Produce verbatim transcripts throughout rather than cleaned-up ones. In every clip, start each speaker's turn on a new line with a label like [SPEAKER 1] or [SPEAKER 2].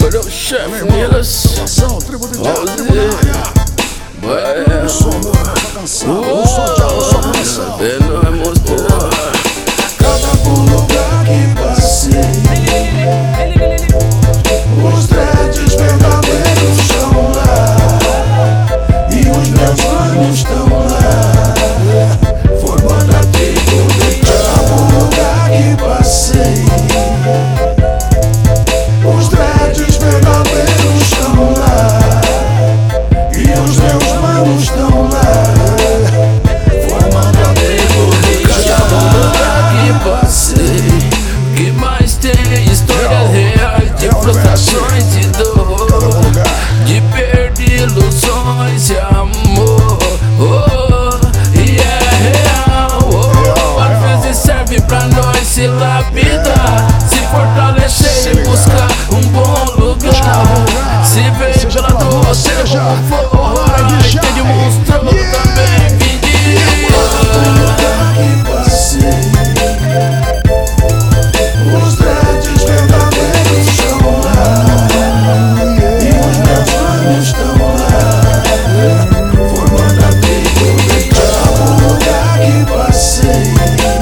[SPEAKER 1] Olha o chefe Milas,
[SPEAKER 2] Tribo de Diabo, tribo da área. O som novo, essa canção. O som de algo, sua canção.
[SPEAKER 1] ele vai mostrar.
[SPEAKER 2] Cada lugar que passei, os dreads verdadeiros estão lá, e os meus manos estão lá, formando a tribo de Diabo. Lugar que passei, os dreads verdadeiros estão lá, e os meus manos estão lá, formando a tribo de Diabo.
[SPEAKER 1] Lugar que passei, que mais tem histórias reais de frustrações e dor, de perder ilusões e amor. Oh, e é real. Oh, às vezes serve pra nós se lapidar, se fortalecer e buscar um bom lugar. Se veio pela dor, seja como for, e demonstrou também pedir.
[SPEAKER 2] Lugar que passei, os dreads verdadeiros estão lá, e os meus manos estão lá, formando a tribo de Diabo. Lugar que passei,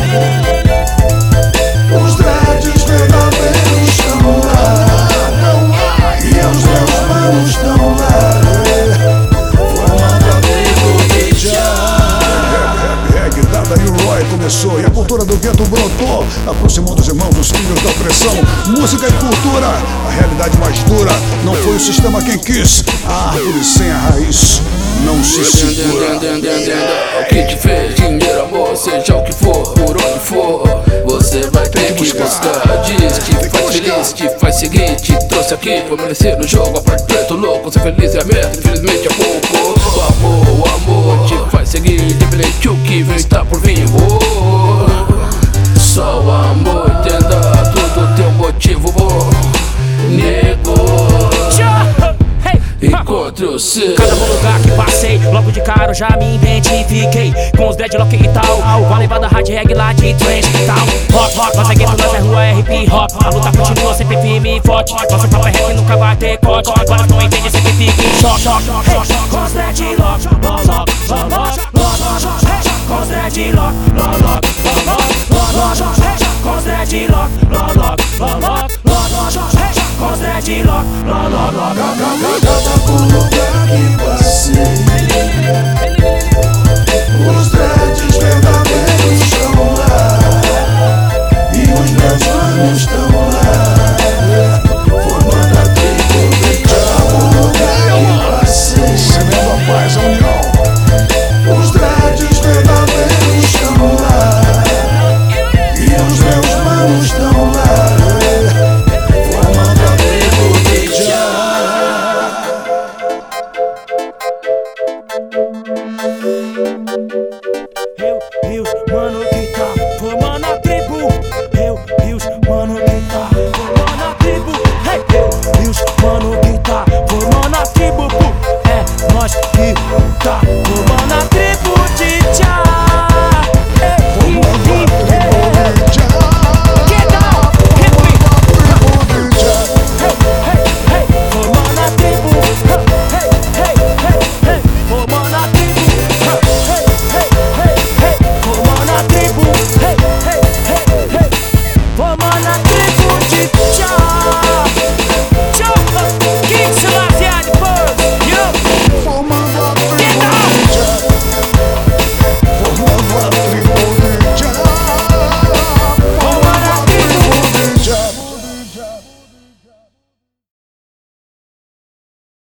[SPEAKER 2] os dreads verdadeiros estão lá, e os meus manos estão lá, formando a tribo de Diabo. Reggae, Dada e Roy começou, e a cultura do gueto brotou, aproximando os irmãos, os filhos da opressão. Música e cultura, a realidade mais dura. Não foi o sistema quem quis, a árvore sem a raiz não se segura.
[SPEAKER 1] O que te fez dinheiro, amor, seja o que for, por onde for, você vai ter que buscar. Diz que faz feliz, te faz seguir, te trouxe aqui pra merecer no jogo. A parte preto louco, ser feliz é a meta, infelizmente é pouco. O amor, o amor te faz seguir, independente o que vem, está por vir. Oh, só o amor, entenda tudo teu motivo, oh, nego. Encontre o seu.
[SPEAKER 3] Cada bom lugar que passei, logo de cara eu já me identifiquei com os dreadlock e tal, com a levada hard reggae lá de trance e tal. Rock, rock, nós é gueto, nós é rua, é hip hop. A luta continua sempre firme e forte. Nosso papo é rap, nunca vai ter corte. Agora não entende, sempre fica em choque. Com os dreadlock, lock, lock, lock, com os dreadlock, lock, lock, lock, com os dreadlock, lock, lock, lock, com os dreadlock, lock, lock, lock.
[SPEAKER 2] Cada lugar que passei,